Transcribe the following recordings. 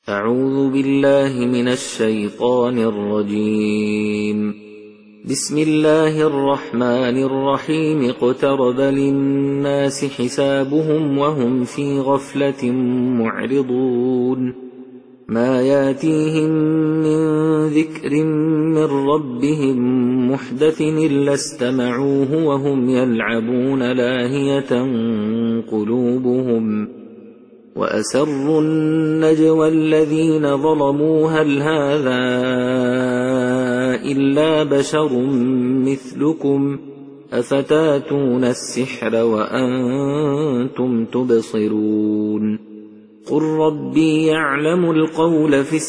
أعوذ بالله من الشيطان الرجيم. بسم الله الرحمن الرحيم. اقترب للناس حسابهم وهم في غفلة معرضون. ما ياتيهم من ذكر من ربهم محدث إلا استمعوه وهم يلعبون لاهية قلوبهم. وأسروا النجوى الذين ظلموا هل هذا إلا بشر مثلكم أفتاتون السحر وأنتم تبصرون. قل ربي يعلم القول في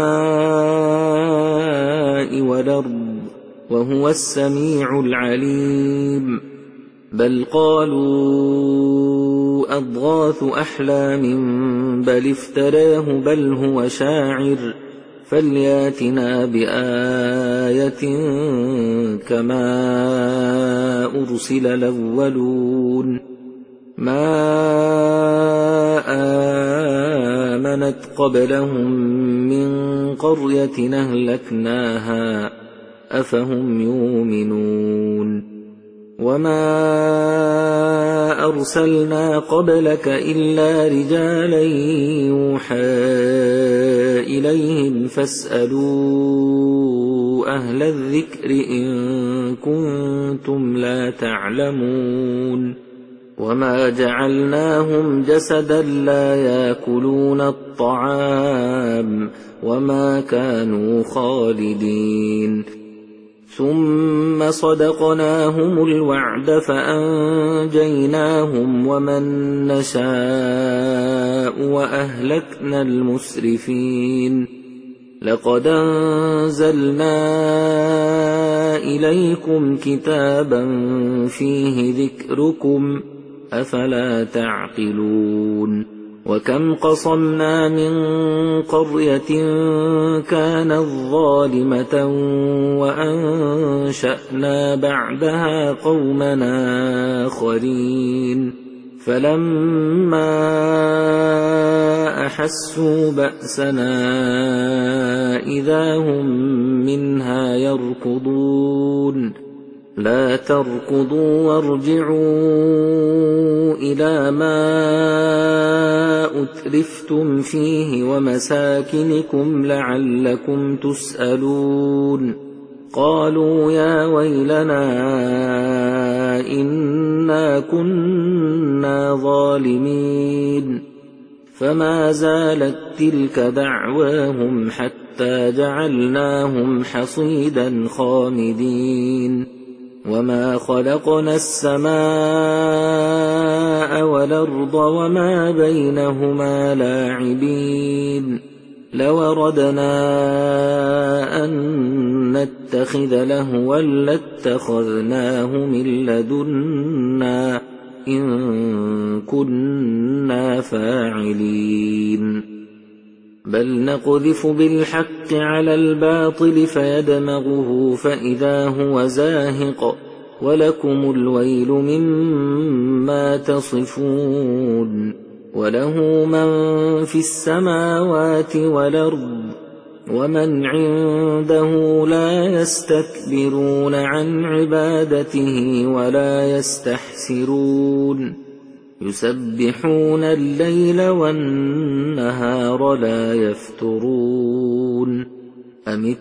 السماء والأرض وهو السميع العليم. بل قالوا أضغاث أحلام بل افتراه بل هو شاعر فلياتنا بآية كما أرسل الأولون. ما آمنت قبلهم من قرية أهلكناها أفهم يؤمنون. وما أرسلنا قبلك إلا رجالا يوحى إليهم فاسألوا أهل الذكر إن كنتم لا تعلمون. وما جعلناهم جسدا لا يأكلون الطعام وما كانوا خالدين. ثم صدقناهم الوعد فأنجيناهم ومن نشاء وأهلكنا المسرفين. لقد أنزلنا إليكم كتابا فيه ذكركم أفلا تعقلون. وكم قصمنا من قرية كانت ظالمة وأنشأنا بعدها قومنا آخرين فلما أحسوا بأسنا إذا هم منها يركضون. لا تركضوا وارجعوا إلى ما أترفتم فيه ومساكنكم لعلكم تسألون. قالوا يا ويلنا إنا كنا ظالمين. فما زالت تلك دعواهم حتى جعلناهم حصيدا خامدين. وما خلقنا السماء والأرض وما بينهما لاعبين. لو أردنا أن نتخذ لهوا لاتخذناه من لدنا إن كنا فاعلين. بل نقذف بالحق على الباطل فيدمغه فإذا هو زاهق ولكم الويل مما تصفون. وله من في السماوات والأرض ومن عنده لا يستكبرون عن عبادته ولا يستحسرون. يسبحون الليل والنهار لا يفترون. أم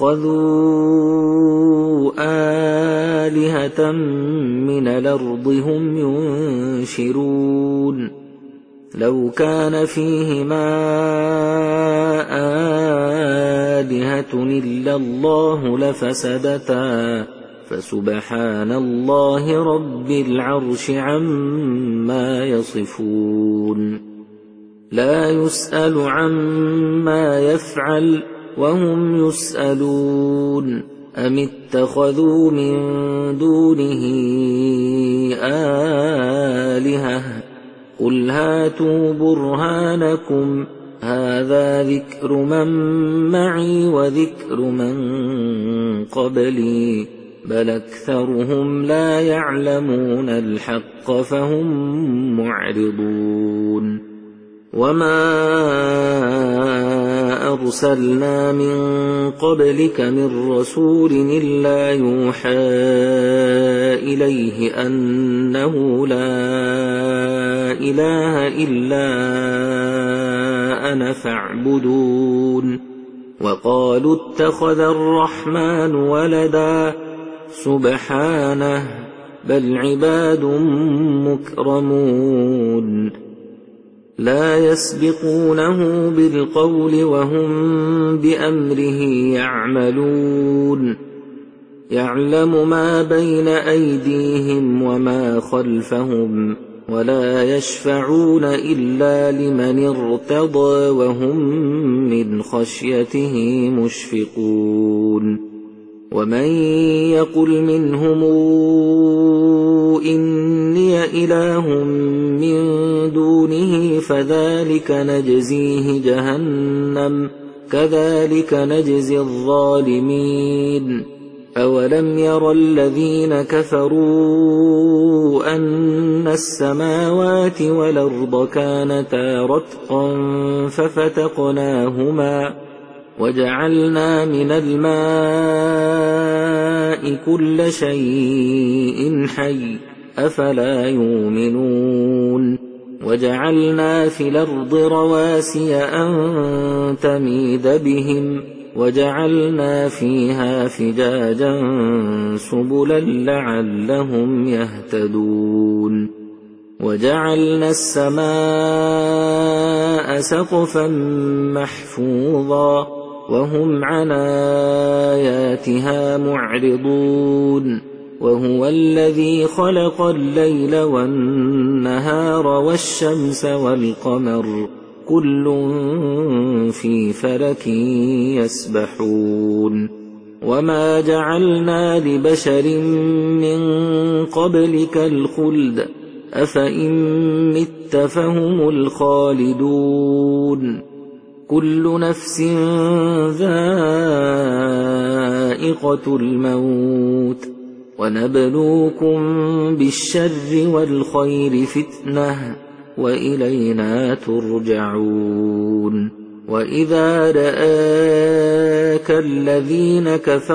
اتخذوا آلهة من الأرض هم ينشرون. لو كان فيهما آلهة إلا الله لفسدتا فسبحان الله رب العرش عما يصفون. لا يسأل عما يفعل وهم يسألون. أم اتخذوا من دونه آلهة قل هاتوا برهانكم هذا ذكر من معي وذكر من قبلي بل أكثرهم لا يعلمون الحق فهم معرضون. وما أرسلنا من قبلك من رسول إلا يوحى إليه أنه لا إله إلا أنا فاعبدون وقالوا اتخذ الرحمن ولدا سبحانه بل عباد مكرمون لا يسبقونه بالقول وهم بأمره يعملون يعلم ما بين أيديهم وما خلفهم ولا يشفعون إلا لمن ارتضى وهم من خشيته مشفقون ومن يقل منهم إني إله من دونه فذلك نجزيه جهنم كذلك نجزي الظالمين أولم ير الذين كفروا أن السماوات والأرض كانتا رتقا ففتقناهما وجعلنا من الماء كل شيء حي أفلا يؤمنون وجعلنا في الأرض رواسي أن تميد بهم وجعلنا فيها فجاجا سبلا لعلهم يهتدون وجعلنا السماء سقفا محفوظا وهم عن آياتها معرضون وهو الذي خلق الليل والنهار والشمس والقمر كل في فلك يسبحون وما جعلنا لبشر من قبلك الخلد أفإن مت فهم الخالدون كل نفس ذائقة الموت ونبلوكم بالشر والخير فتنة وإلينا ترجعون وإذا رآك الذين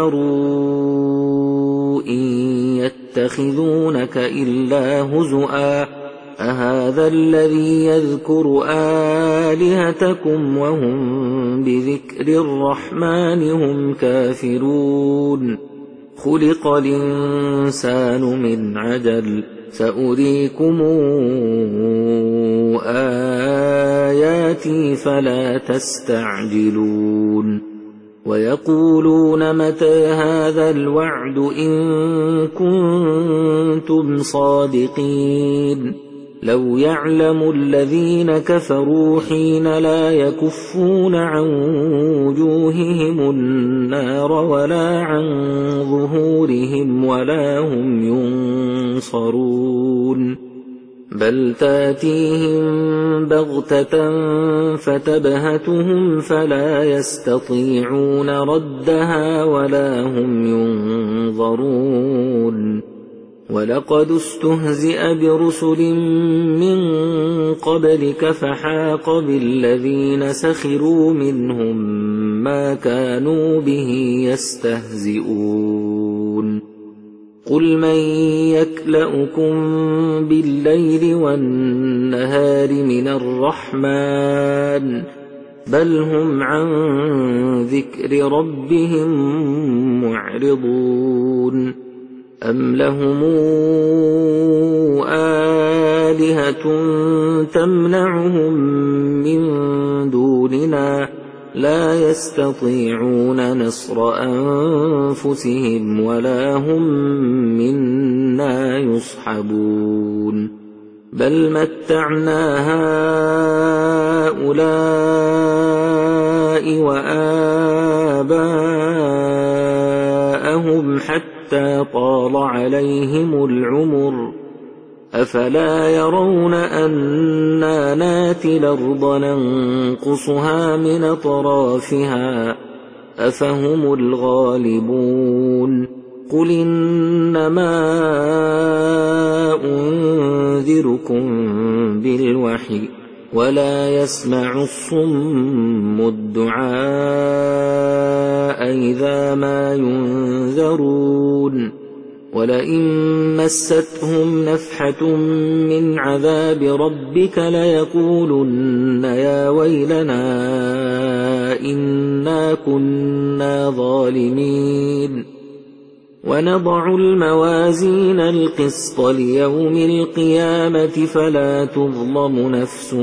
كفروا إن يتخذونك إلا هزؤا أهذا الذي يذكر آلهتكم وهم بذكر الرحمن هم كافرون خلق الإنسان من عجل سأريكم آياتي فلا تستعجلون ويقولون متى هذا الوعد إن كنتم صادقين لو يعلم الذين كفروا حين لا يكفون عن وجوههم النار ولا عن ظهورهم ولا هم ينصرون بل تاتيهم بغتة فتبهتهم فلا يستطيعون ردها ولا هم ينظرون ولقد استهزئ برسل من قبلك فحاق بالذين سخروا منهم ما كانوا به يستهزئون قل من يكلؤكم بالليل والنهار من الرحمن بل هم عن ذكر ربهم معرضون أم لهم آلهة تمنعهم من دوننا لا يستطيعون نصر أنفسهم ولا هم منا يصحبون بل متعنا هؤلاء وآباءهم حتى طال عليهم العمر أفلا يرون أنا ناتي الأرض ننقصها من أطرافها أفهم الغالبون قل إنما أنذركم بالوحي ولا يسمع الصم الدعاء إذا ما ينذرون ولئن مستهم نفحة من عذاب ربك ليقولن يا ويلنا إنا كنا ظالمين ونضع الموازين القسط ليوم القيامة فلا تظلم نفس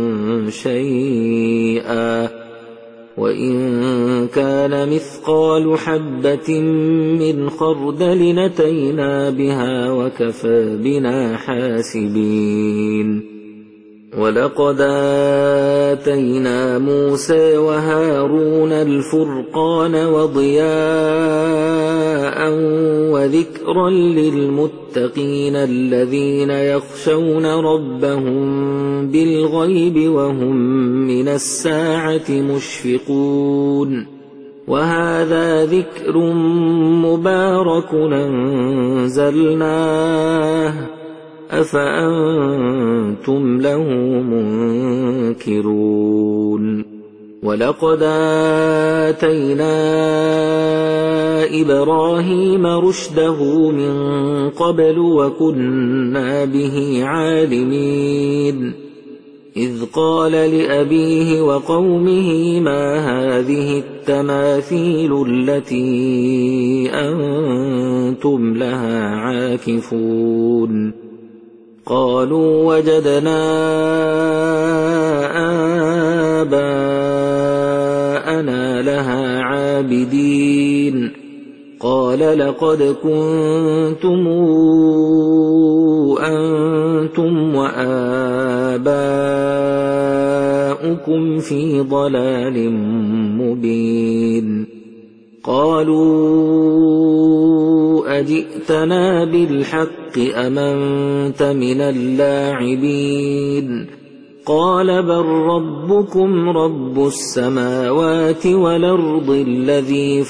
شيئا وإن كان مثقال حبة من خردل أتينا بها وكفى بنا حاسبين ولقد آتينا موسى وهارون الفرقان وضياء وذكرا للمتقين الذين يخشون ربهم بالغيب وهم من الساعة مشفقون وهذا ذكر مبارك أنزلناه أفأنتم له منكرون ولقد آتينا إبراهيم رشده من قبل وكنا به عالمين إذ قال لأبيه وقومه ما هذه التماثيل التي أنتم لها عاكفون قالوا وجدنا آباءنا لها عابدين قال لقد كنتم أنتم وآباؤكم في ضلال مبين قالوا أجئتنا بالحق أم أنت من اللاعبين قال بل ربكم رب السماوات والأرض الذي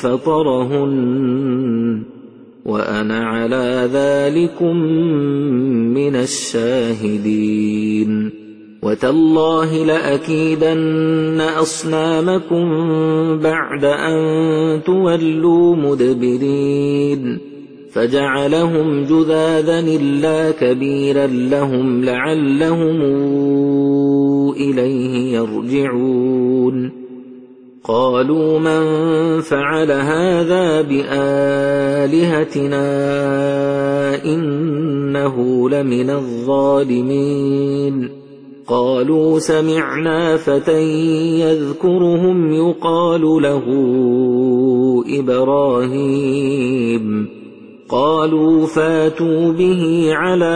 فطرهن وأنا على ذلكم من الشاهدين وتالله لأكيدن أصنامكم بعد أن تولوا مدبرين فجعلهم جذاذا إلا كبيرا لهم لعلهم إليه يرجعون قالوا من فعل هذا بآلهتنا إنه لمن الظالمين قالوا سمعنا فتى يذكرهم يقال له إبراهيم قالوا فاتوا به على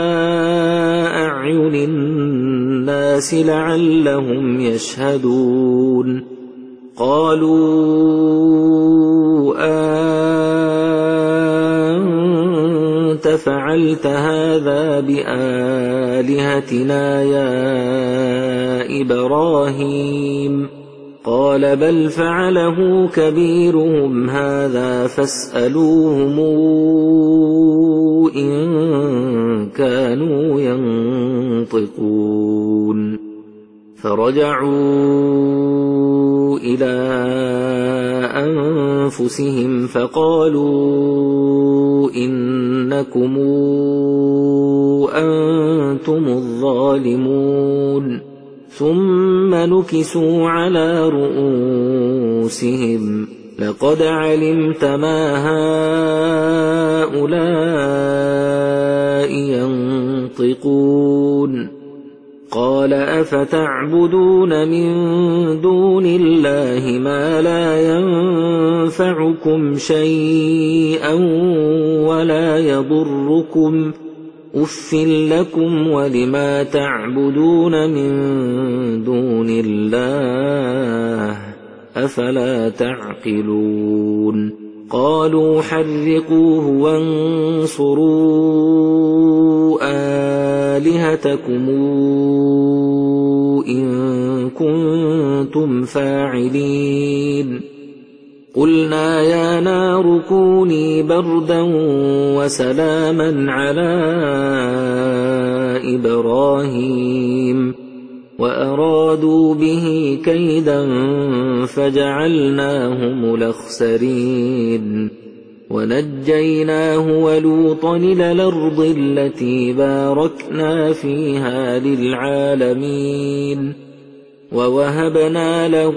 أعين الناس لعلهم يشهدون قالوا أنت فعلت هذا بآلهتنا يا إبراهيم قال بل فعله كبيرهم هذا فاسألوهم إن كانوا ينطقون فرجعوا إلى أنفسهم فقالوا إنكم أنتم الظالمون ثم نكسوا على رؤوسهم لقد علمت ما هؤلاء ينطقون قال أفتعبدون من دون الله ما لا ينفعكم شيئا ولا يضركم أف لكم ولما تعبدون من دون الله أفلا تعقلون قالوا حرقوه وانصروا آلهتكم إن كنتم فاعلين قلنا يا نار كوني بردا وسلاما على إبراهيم وأرادوا به كيدا فجعلناهم الأخسرين ونجيناه ولوطا إلى الأرض التي باركنا فيها للعالمين ووهبنا له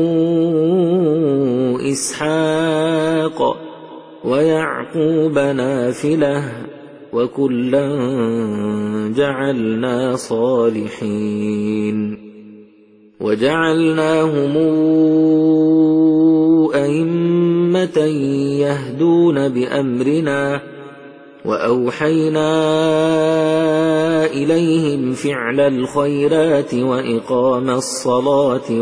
إسحاق ويعقوب نافلة وكلا جعلنا صالحين وجعلناهم أئمة يهدون بأمرنا وأوحينا إليهم فعل الخيرات وإقام الصلاة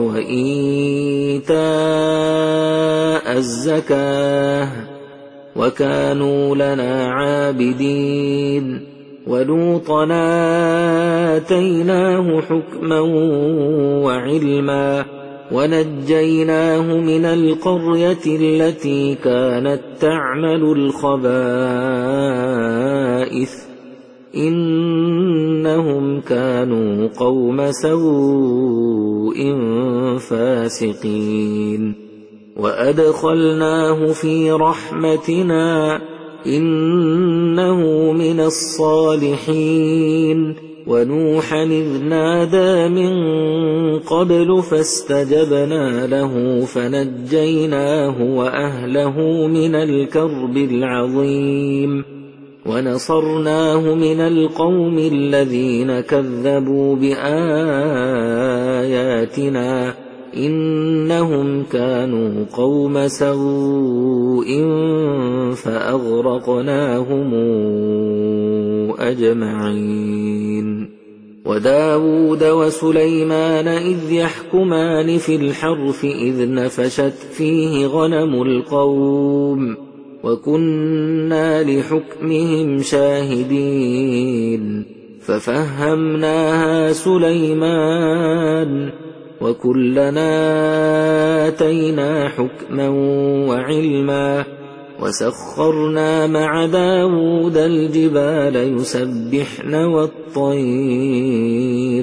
وإيتاء الزكاة وكانوا لنا عابدين ولوطا آتيناه حكما وعلما ونجيناه من القرية التي كانت تعمل الخبائث إنهم كانوا قوم سوء فاسقين وأدخلناه في رحمتنا إنه من الصالحين ونوحا إذ نادى من قبل فاستجبنا له فنجيناه وأهله من الكرب العظيم ونصرناه من القوم الذين كذبوا بآياتنا إنهم كانوا قوم سوء فأغرقناهم أجمعين وداود وسليمان إذ يحكمان في الحرث إذ نفشت فيه غنم القوم وكنا لحكمهم شاهدين ففهمناها سليمان وكلنا آتينا حكما وعلما وسخرنا مع داود الجبال يسبحن والطير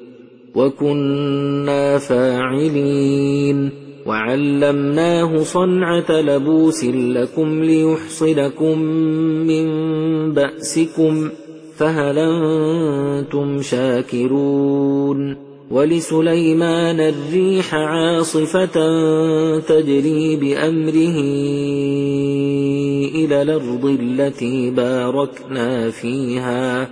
وكنا فاعلين وعلمناه صنعة لبوس لكم ليحصنكم من بأسكم فهل أنتم شاكرون ولسليمان الريح عاصفة تجري بأمره إلى الأرض التي باركنا فيها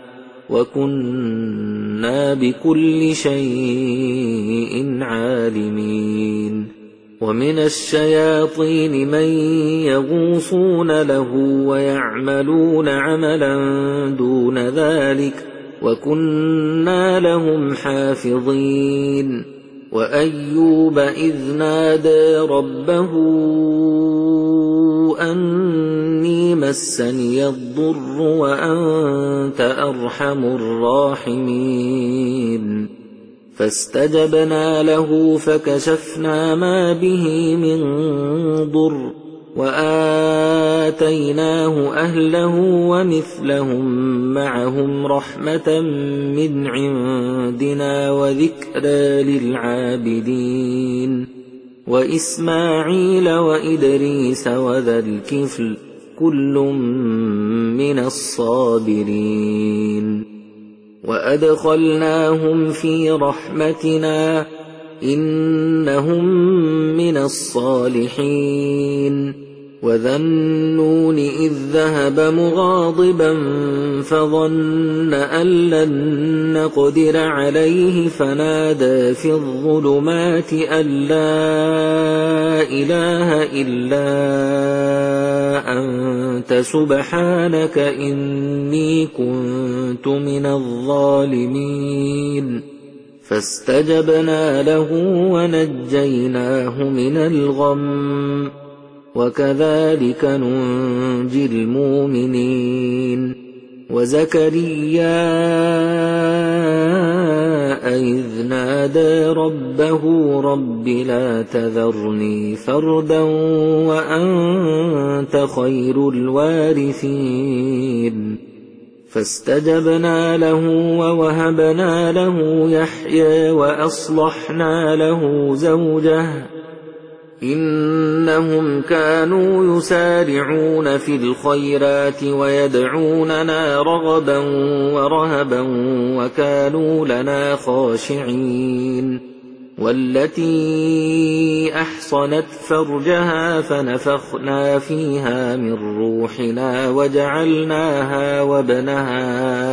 وكنا بكل شيء عالمين ومن الشياطين من يغوصون له ويعملون عملا دون ذلك وكنا لهم حافظين وأيوب إذ نادى ربه أني مسني الضر وأنت أرحم الراحمين فاستجبنا له فكشفنا ما به من ضر وآتيناه أهله ومثلهم معهم رحمة من عندنا وذكرى للعابدين وإسماعيل وإدريس وذا الكفل كل من الصابرين وأدخلناهم في رحمتنا إنهم من الصالحين وذا النون إذ ذهب مغاضبا فظن أن لن نقدر عليه فنادى في الظلمات أن لا إله إلا أنت سبحانك إني كنت من الظالمين فاستجبنا له ونجيناه من الغم وكذلك ننجي المؤمنين وزكريا إذ نادى ربه رب لا تذرني فردا وأنت خير الوارثين فاستجبنا له ووهبنا له يحيى وأصلحنا له زوجه إنهم كانوا يسارعون في الخيرات ويدعوننا رغبا ورهبا وكانوا لنا خاشعين والتي أحصنت فرجها فنفخنا فيها من روحنا وجعلناها وابنها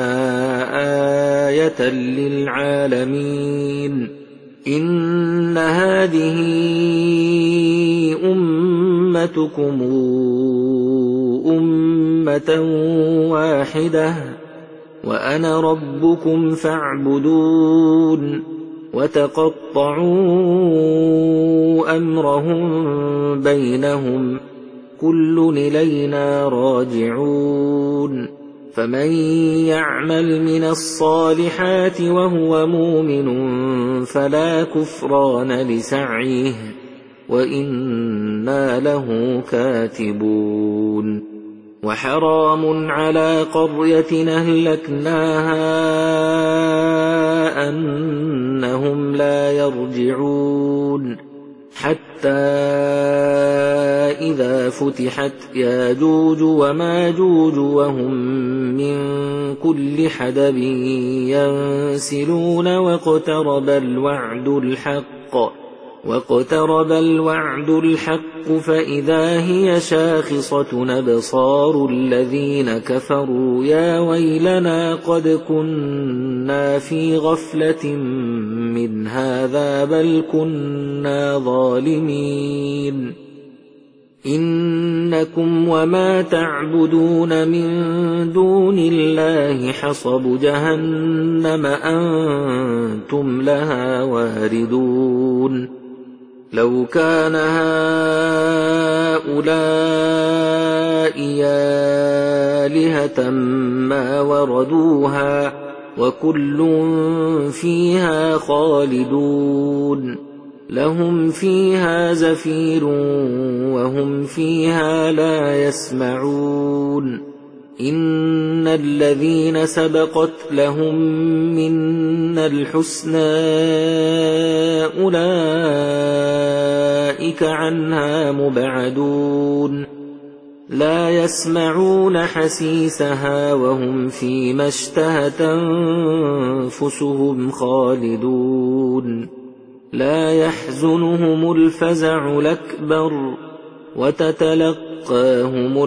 آية للعالمين إن هذه أمتكم أمة واحدة وأنا ربكم فاعبدون وتقطعوا أمرهم بينهم كل إلينا راجعون فمن يعمل من الصالحات وهو مؤمن فلا كفران لسعيه وإنا له كاتبون وحرام على قرية أهلكناها أنهم لا يرجعون حتى إذا فتحت ياجوج وماجوج وهم من كل حدب ينسلون واقترب الوعد الحق فإذا هي شاخصة أبصار الذين كفروا يا ويلنا قد كنا في غفلة من هذا بل كنا ظالمين إنكم وما تعبدون من دون الله حصب جهنم أنتم لها واردون لو كان هؤلاء آلهة ما وردوها وكل فيها خالدون لهم فيها زفير وهم فيها لا يسمعون إن الذين سبقت لهم منا الحسنى أولئك عنها مبعدون لا يسمعون حسيسها وهم فيما اشتهت أنفسهم خالدون لا يحزنهم الفزع الأكبر وتتلقاهم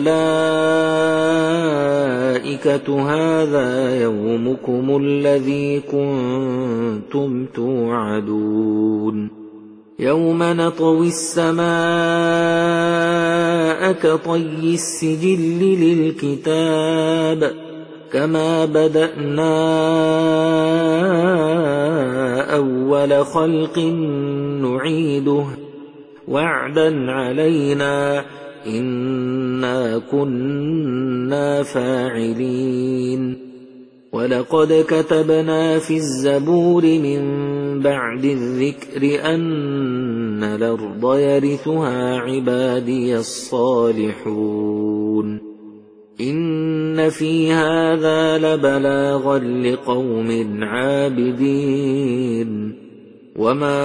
الملائكة هذا يومكم الذي كنتم توعدون يوم نطوي السماء كطي السجل للكتاب كما بدأنا أول خلق نعيده وعدا علينا إنا كنا فاعلين ولقد كتبنا في الزبور من بعد الذكر أن الأرض يرثها عبادي الصالحون إن في هذا لبلاغا لقوم عابدين وما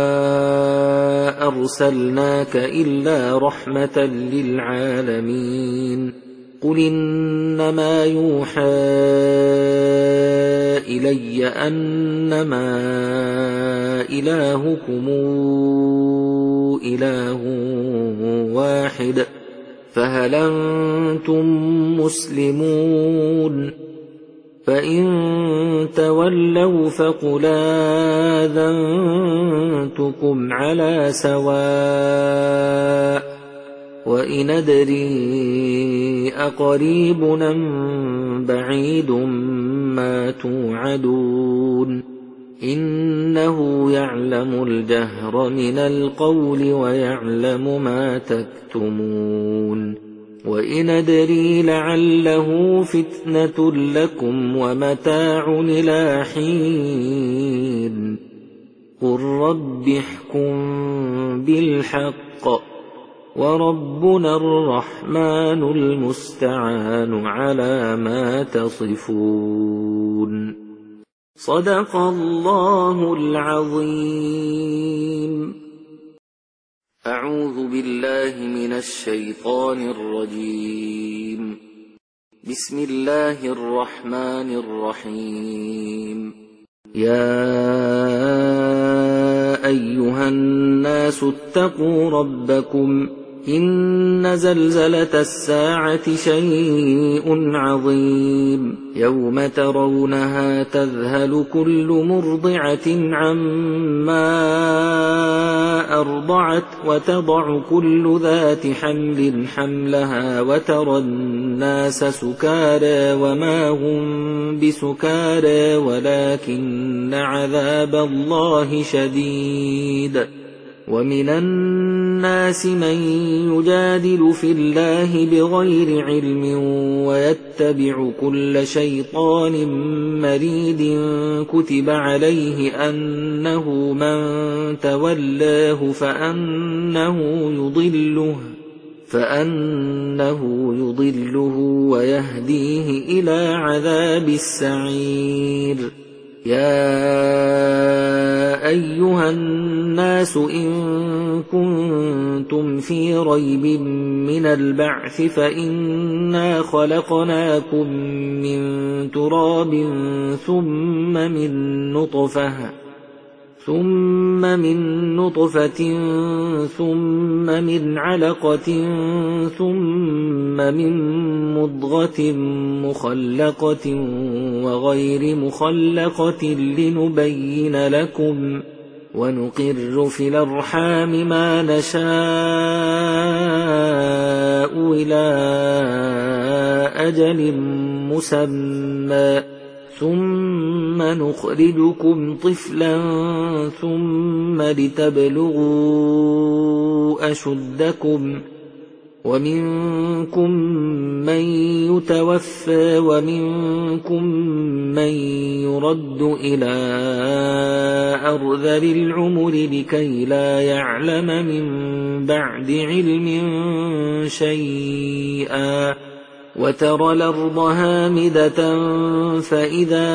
أرسلناك إلا رحمة للعالمين قل إنما يوحى إلي أنما إلهكم إله واحد فهل أنتم مسلمون فإن تولوا فقل آذنتكم على سواء وإن أدري أقريب أم بعيد ما توعدون إنه يعلم الجهر من القول ويعلم ما تكتمون وإن أدري لعله فتنة لكم ومتاع إلى حين قل رب احكم بالحق وربنا الرحمن المستعان على ما تصفون. صدق الله العظيم. أعوذ بالله من الشيطان الرجيم. بسم الله الرحمن الرحيم. يا أيها الناس اتقوا ربكم إن زلزلة الساعة شيء عظيم يوم ترونها تذهل كل مرضعة عما أرضعت وتضع كل ذات حمل حملها وترى الناس سكارى وما هم بسكارى ولكن عذاب الله شديد. ومن الناس من يجادل في الله بغير علم ويتبع كل شيطان مريد كتب عليه أنه من تولاه فأنه يضله ويهديه إلى عذاب السعير. يا أيها الناس إن كنتم في ريب من البعث فإنا خلقناكم من تراب ثم من نطفة ثم من علقة ثم من مضغة مخلقة وغير مخلقة لنبين لكم ونقر في الأرحام ما نشاء إلى أجل مسمى ثم نخرجكم طفلا ثم لتبلغوا أشدكم ومنكم من يتوفى ومنكم من يرد إلى أرذل العمر لكي لا يعلم من بعد علم شيئا. وترى الأرض هامدة فإذا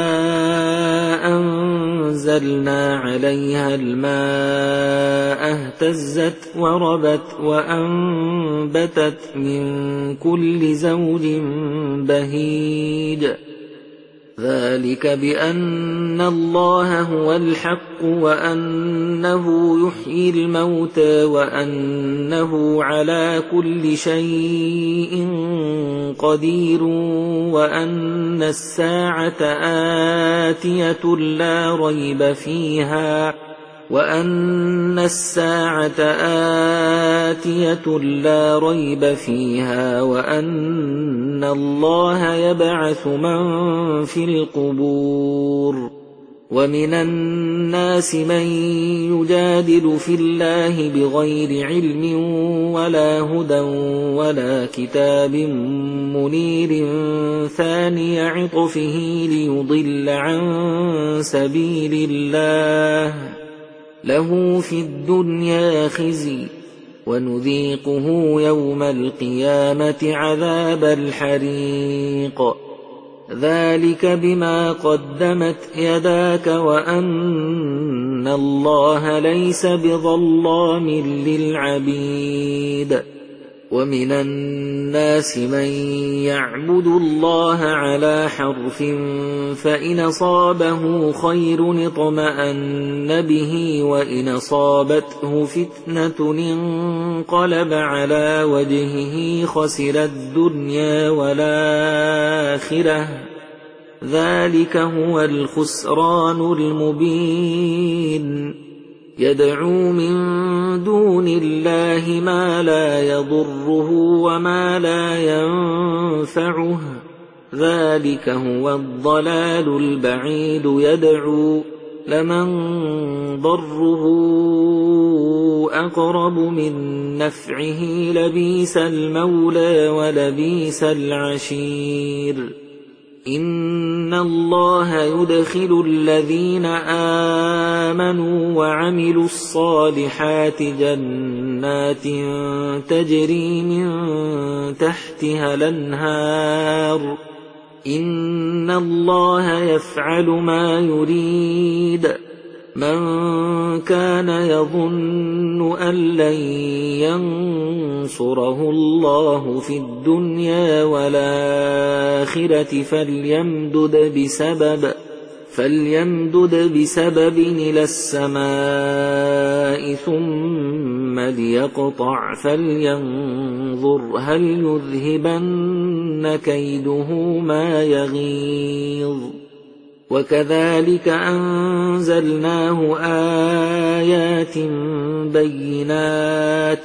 أنزلنا عليها الماء اهتزت وربت وأنبتت من كل زوج بهيج. ذلك بأن الله هو الحق وأنه يحيي الموتى وأنه على كل شيء قدير وأن الساعة آتية لا ريب فيها وأن الله يبعث من في القبور. ومن الناس من يجادل في الله بغير علم ولا هدى ولا كتاب منير ثاني عطفه ليضل عن سبيل الله له في الدنيا خزي ونذيقه يوم القيامة عذاب الحريق. ذلك بما قدمت يداك وأن الله ليس بظلام للعبيد. ومن الناس من يعبد الله على حرف فإن أصابه خير اطمأن به وإن أصابته فتنة انقلب على وجهه خسر الدنيا والآخرة. ذلك هو الخسران المبين. يدعو من دون الله ما لا يضره وما لا ينفعه. ذلك هو الضلال البعيد. يدعو لمن ضره أقرب من نفعه لبئس المولى ولبئس العشير. إن الله يدخل الذين آمنوا وعملوا الصالحات جنات تجري من تحتها الأنهار إن الله يفعل ما يريد من كان يظن أن لن ينصره الله في الدنيا والآخرة فليمدد بسبب إلى السماء ثم ليقطع فلينظر هل يذهبن كيده ما يغيظ وكذلك أنزلناه آيات بينات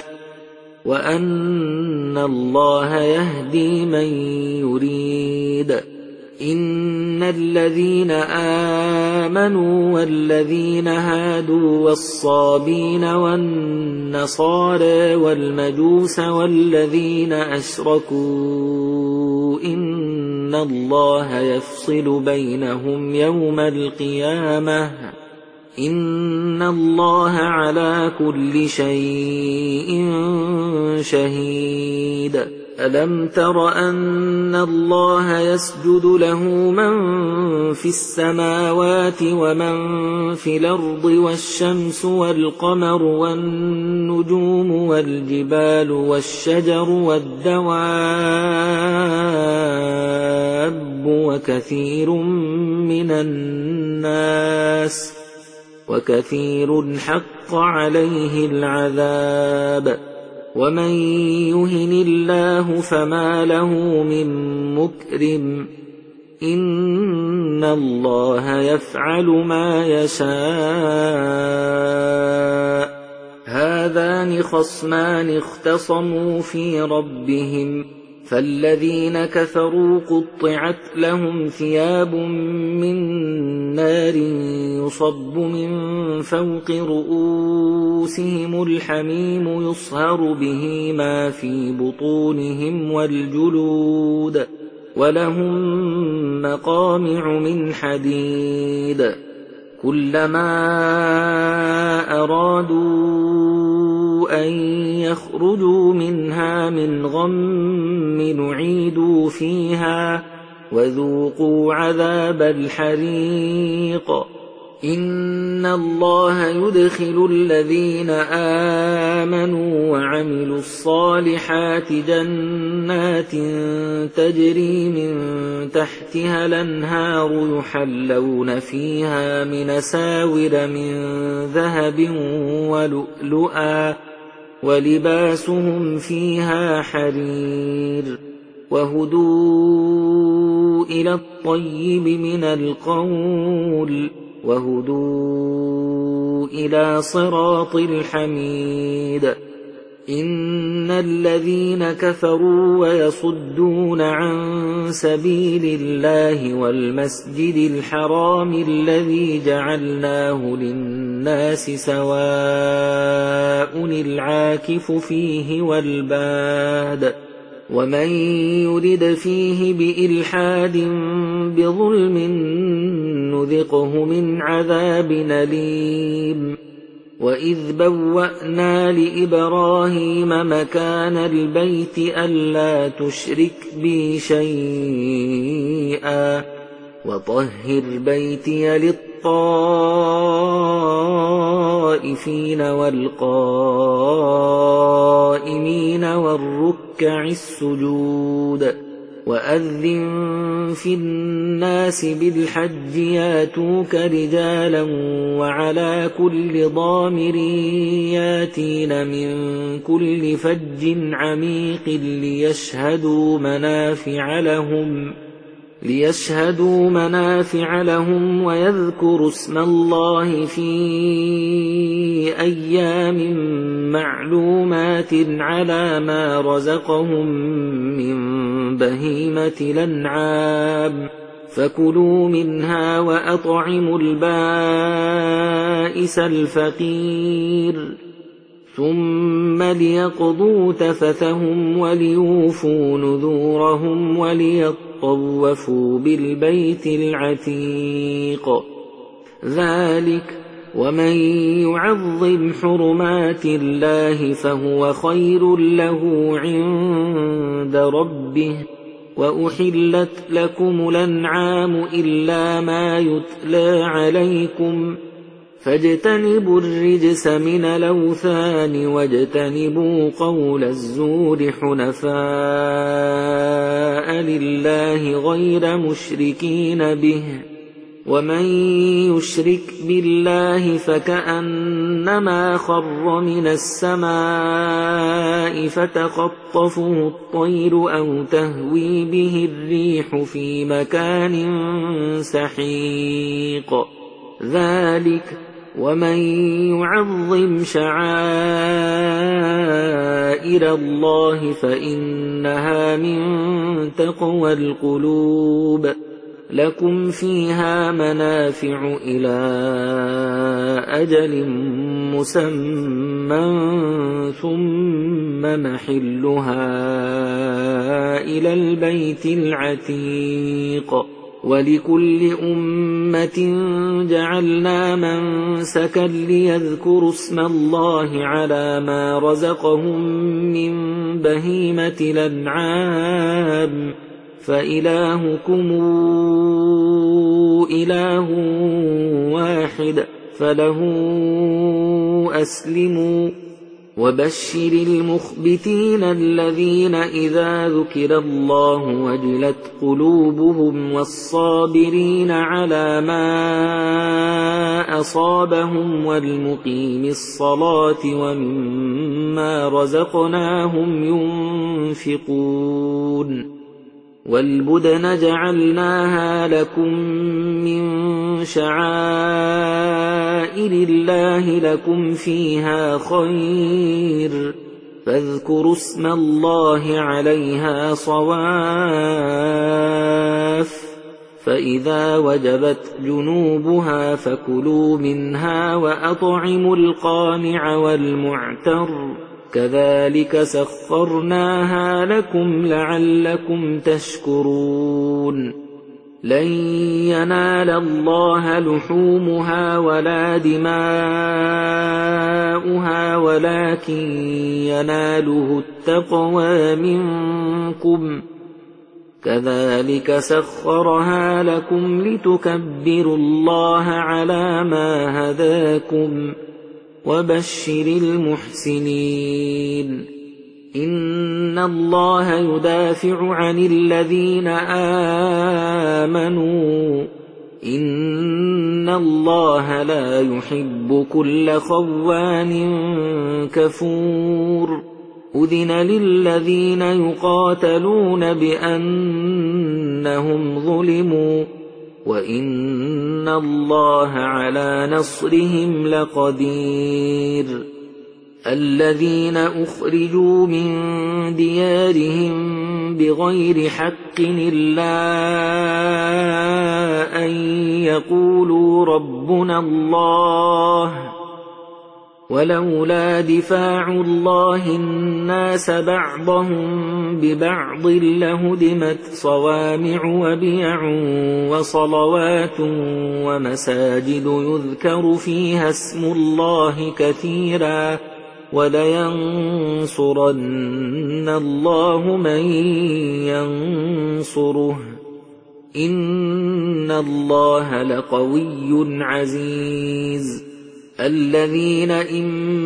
وأن الله يهدي من يريد إن الذين آمنوا والذين هادوا والصابين والنصارى والمجوس والذين أشركوا إن الله يفصل بينهم يوم القيامة إن الله على كل شيء شهيد ألم تر أن الله يسجد له من في السماوات ومن في الأرض والشمس والقمر والنجوم والجبال والشجر والدواب وكثير حق عليه العذاب ومن يهن الله فما له من مكرم إن الله يفعل ما يشاء هذان خصمان اختصموا في ربهم فالذين كفروا قطعت لهم ثياب من نار يصب من فوق رؤوسهم الحميم يصهر به ما في بطونهم والجلود ولهم مقامع من حديد كلما أرادوا أن يخرجوا منها من غم نعيدوا فيها وذوقوا عذاب الحريق إن الله يدخل الذين آمنوا وعملوا الصالحات جنات تجري من تحتها الأنهار يحلون فيها من أساور من ذهب ولؤلؤا ولباسهم فيها حرير وهدوا إلى الطيب من القول وهدوا إلى صراط الحميد إن الذين كفروا ويصدون عن سبيل الله والمسجد الحرام الذي جعلناه للناس سواء العاكف فيه والباد ومن يرد فيه بإلحاد بظلم نذقه من عذاب أليم وإذ بوأنا لإبراهيم مكان البيت ألا تشرك بي شيئا وطهر بيتي للطائفين والقائمين والركع السجود وأذن في الناس بالحج ياتوك رجالا وعلى كل ضامر ياتين من كل فج عميق ليشهدوا منافع لهم ويذكروا اسم الله في أيام معلومات على ما رزقهم من بهيمة الأنعام فكلوا منها وأطعموا البائس الفقير ثم ليقضوا تفثهم وليوفوا نذورهم وليطلبوا طوفوا بالبيت العتيق. ذلك ومن يعظم حرمات الله فهو خير له عند ربه. وأحلت لكم الأنعام إلا ما يتلى عليكم فاجتنبوا الرجس من الأوثان واجتنبوا قول الزور حنفاء لله غير مشركين به. ومن يشرك بالله فكأنما خر من السماء فتخطفه الطير أو تهوي به الريح في مكان سحيق. ذلك ومن يعظم شعائر الله فإنها من تقوى القلوب. لكم فيها منافع إلى أجل مسمى ثم محلها إلى البيت العتيق. ولكل أمة جعلنا منسكا ليذكروا اسم الله على ما رزقهم من بهيمة الأنعام فإلهكم إله واحد فله أسلموا. وبشر المخبتين الذين إذا ذكر الله وجلت قلوبهم والصابرين على ما أصابهم والمقيم الصلاة ومما رزقناهم ينفقون. والبدن جعلناها لكم من شعائر الله لكم فيها خير فاذكروا اسم الله عليها صواف. فإذا وجبت جنوبها فكلوا منها وأطعموا القانع والمعتر كذلك سخرناها لكم لعلكم تشكرون. لن ينال الله لحومها ولا دماؤها ولكن يناله التقوى منكم. كذلك سخرها لكم لتكبروا الله على ما هداكم. وبشر المحسنين. إن الله يدافع عن الذين آمنوا إن الله لا يحب كل خوان كفور. أذن للذين يقاتلون بأنهم ظلموا وإن الله على نصرهم لقدير. الذين أخرجوا من ديارهم بغير حق إلا أن يقولوا ربنا الله ولولا دفاع الله الناس بعضهم ببعض لهدمت صوامع وبيع وصلوات ومساجد يذكر فيها اسم الله كثيرا ولينصرن الله من ينصره إن الله لقوي عزيز. الذين إن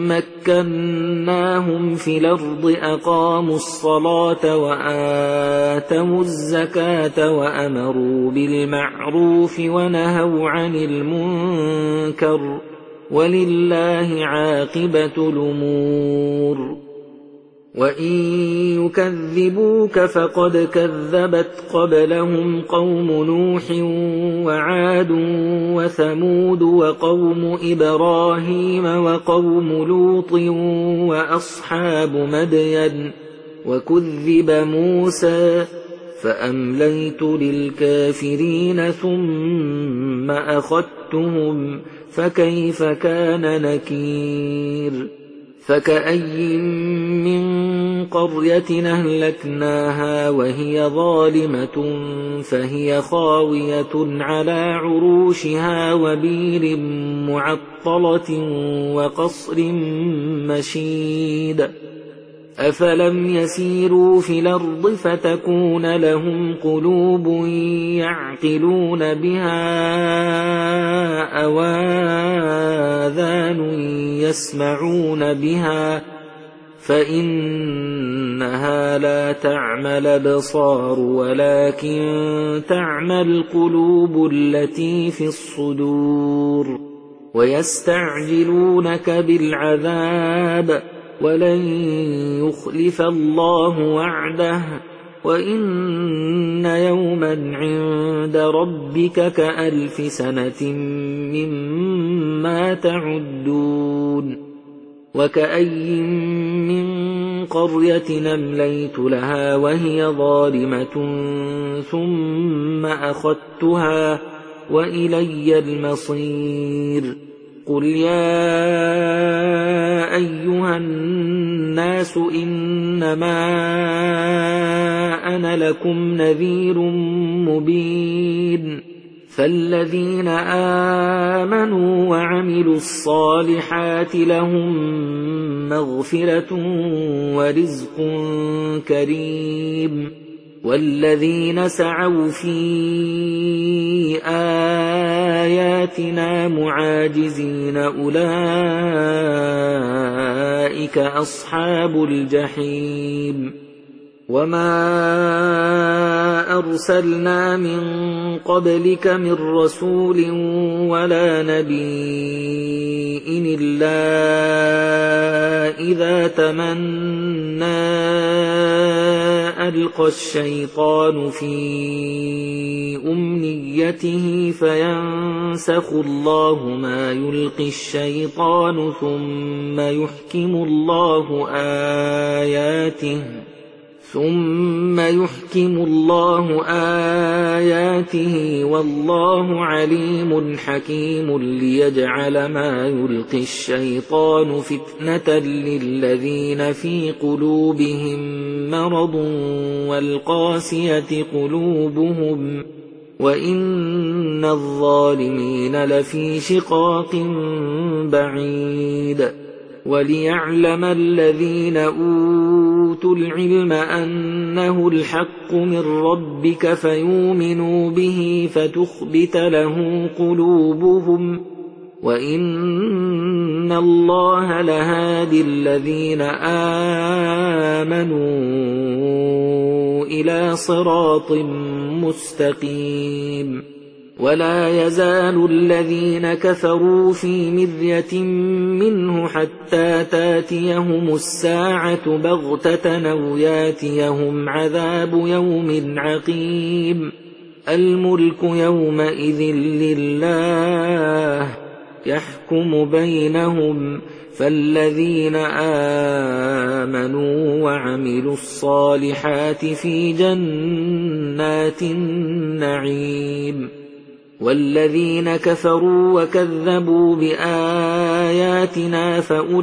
مكناهم في الأرض أقاموا الصلاة وآتوا الزكاة وأمروا بالمعروف ونهوا عن المنكر ولله عاقبة الأمور. وإن يكذبوك فقد كذبت قبلهم قوم نوح وعاد وثمود وقوم إبراهيم وقوم لوط وأصحاب مدين وكذب موسى فأمليت للكافرين ثم أخذتهم فكيف كان نكير. فكأي من قرية أهلكناها وهي ظالمة فهي خاوية على عروشها وبير معطلة وقصر مشيد أفلم يسيروا في الأرض فتكون لهم قلوب يعقلون بها أو آذان يسمعون بها فإنها لا تعمى الأبصار ولكن تعمى القلوب التي في الصدور ويستعجلونك بالعذاب ولن يخلف الله وعده وإن يوما عند ربك كألف سنة مما تعدون وكأي من قرية أمليت لها وهي ظالمة ثم أخذتها وإلي المصير قل يا أيها الناس إنما أنا لكم نذير مبين فالذين آمنوا وعملوا الصالحات لهم مغفرة ورزق كريم والذين سعوا في آياتنا معاجزين أولئك أصحاب الجحيم وما أرسلنا من قبلك من رسول ولا نبي إلا إذا تمنى ألقى الشيطان في أمنيته فينسخ الله ما يلقي الشيطان ثم يحكم الله آياته والله عليم حكيم ليجعل ما يلقي الشيطان فتنة للذين في قلوبهم مرض والقاسية قلوبهم وإن الظالمين لفي شقاق بعيد وليعلم الذين أوتوا العلم أنه الحق من ربك فيؤمنوا به فتخبت له قلوبهم وإن الله لهادي الذين آمنوا إلى صراط مستقيم ولا يزال الذين كفروا في مرية منه حتى تاتيهم الساعة بغتة أو ياتيهم عذاب يوم عقيم الملك يومئذ لله يحكم بينهم فالذين آمنوا وعملوا الصالحات في جنات النعيم والذين كفروا وكذبوا بآياتنا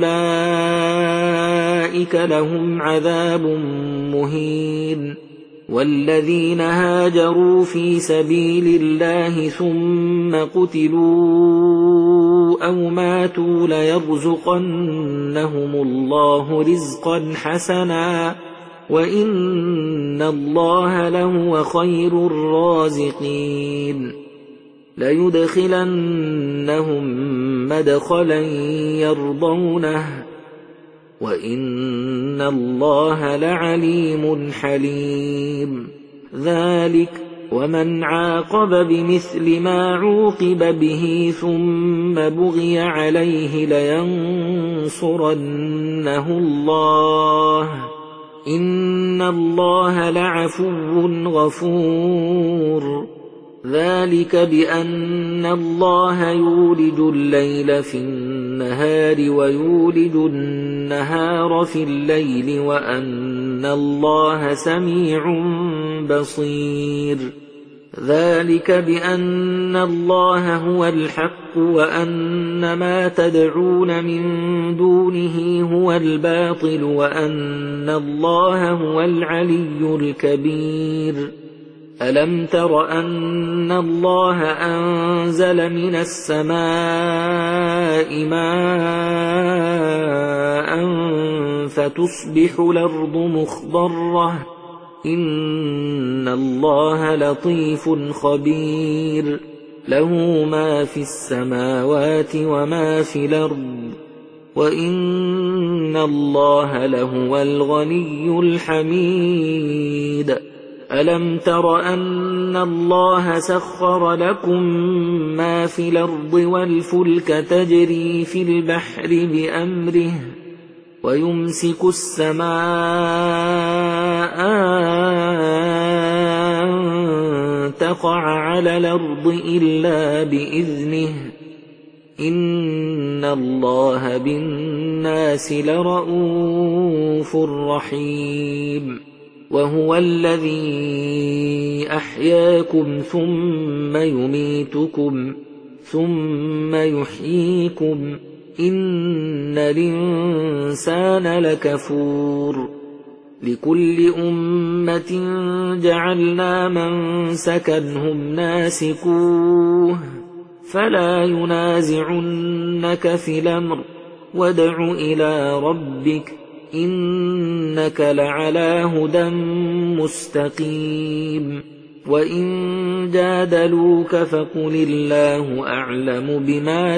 فأولئك لهم عذاب مهين والذين هاجروا في سبيل الله ثم قتلوا أو ماتوا ليرزقنهم الله رزقا حسنا وإن الله لهو خير الرازقين ليدخلنهم مدخلا يرضونه وإن الله لعليم حليم ذلك ومن عاقب بمثل ما عوقب به ثم بغي عليه لينصرنه الله إن الله لعفو غفور ذلك بأن الله يولج الليل في النهار ويولج النهار في الليل وأن الله سميع بصير ذلك بأن الله هو الحق وأن ما تدعون من دونه هو الباطل وأن الله هو العلي الكبير ألم تر أن الله أنزل من السماء ماء فتصبح الأرض مخضرة إن الله لطيف خبير له ما في السماوات وما في الأرض وإن الله لهو الغني الحميد ألم تر أن الله سخر لكم ما في الأرض والفلك تجري في البحر بأمره ويمسك السماء أن تقع على الأرض إلا بإذنه إن الله بالناس لرءوف رحيم وهو الذي أحياكم ثم يميتكم ثم يحييكم إن الإنسان لكفور لكل أمة جعلنا منسكا هم ناسكوه فلا ينازعنك في الأمر وادع إلى ربك إنك لعلى هدى مستقيم وإن جادلوك فقل الله أعلم بما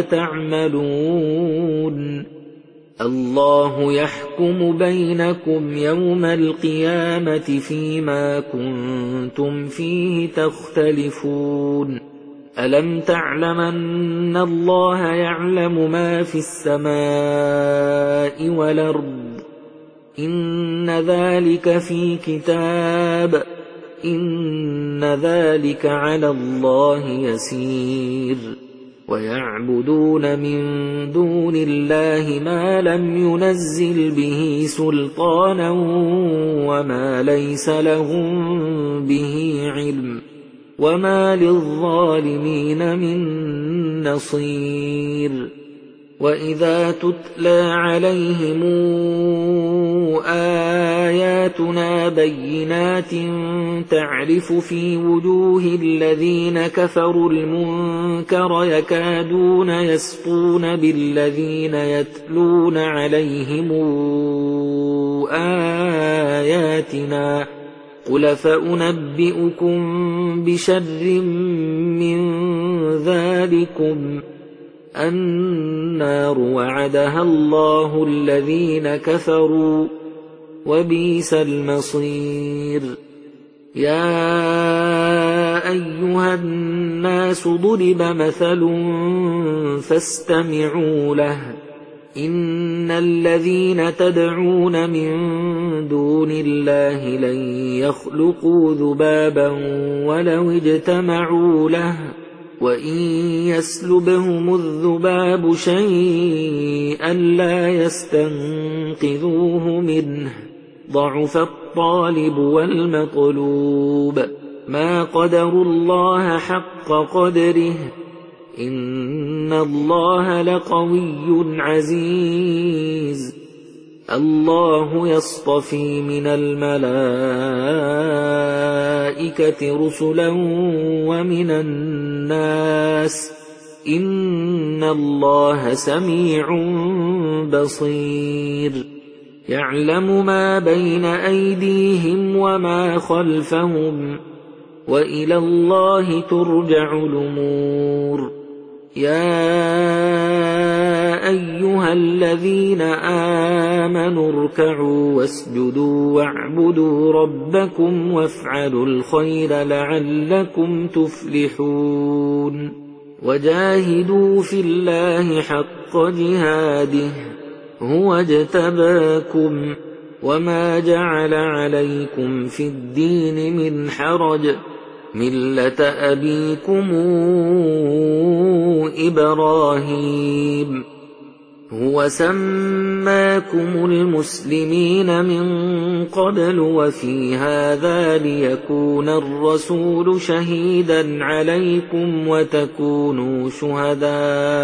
تعملون الله يحكم بينكم يوم القيامة فيما كنتم فيه تختلفون ألم تعلم أن الله يعلم ما في السماء والأرض إن ذلك في كتاب إن ذلك على الله يسير ويعبدون من دون الله ما لم ينزل به سلطانا وما ليس لهم به علم وما للظالمين من نصير وإذا تتلى عليهم آياتنا بينات تعرف في وجوه الذين كفروا المنكر يكادون يسطون بالذين يتلون عليهم آياتنا قل فأنبئكم بشر من ذلكم النار وعدها الله الذين كفروا وبئس المصير يا أيها الناس ضرب مثل فاستمعوا له إن الذين تدعون من دون الله لن يخلقوا ذبابا ولو اجتمعوا له وإن يسلبهم الذباب شيئا لا يستنقذوه منه ضعف الطالب والمطلوب ما قدروا الله حق قدره إن الله لقوي عزيز الله يصطفي من الملائكة رسلا ومن الناس إن الله سميع بصير يعلم ما بين أيديهم وما خلفهم وإلى الله ترجع الأمور يا أيها الذين آمنوا اركعوا واسجدوا واعبدوا ربكم وافعلوا الخير لعلكم تفلحون وجاهدوا في الله حق جهاده هو اجتباكم وما جعل عليكم في الدين من حرج ملة أبيكم إبراهيم هو سماكم المسلمين من قبل وفي هذا ليكون الرسول شهيدا عليكم وتكونوا شهداء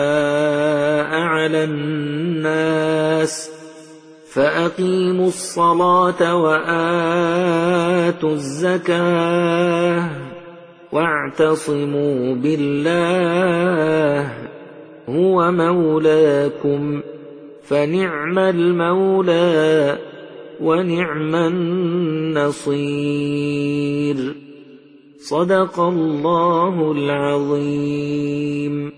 على الناس فأقيموا الصلاة وآتوا الزكاة واعتصموا بالله هو مولاكم فنعم المولى ونعم النصير. صدق الله العظيم.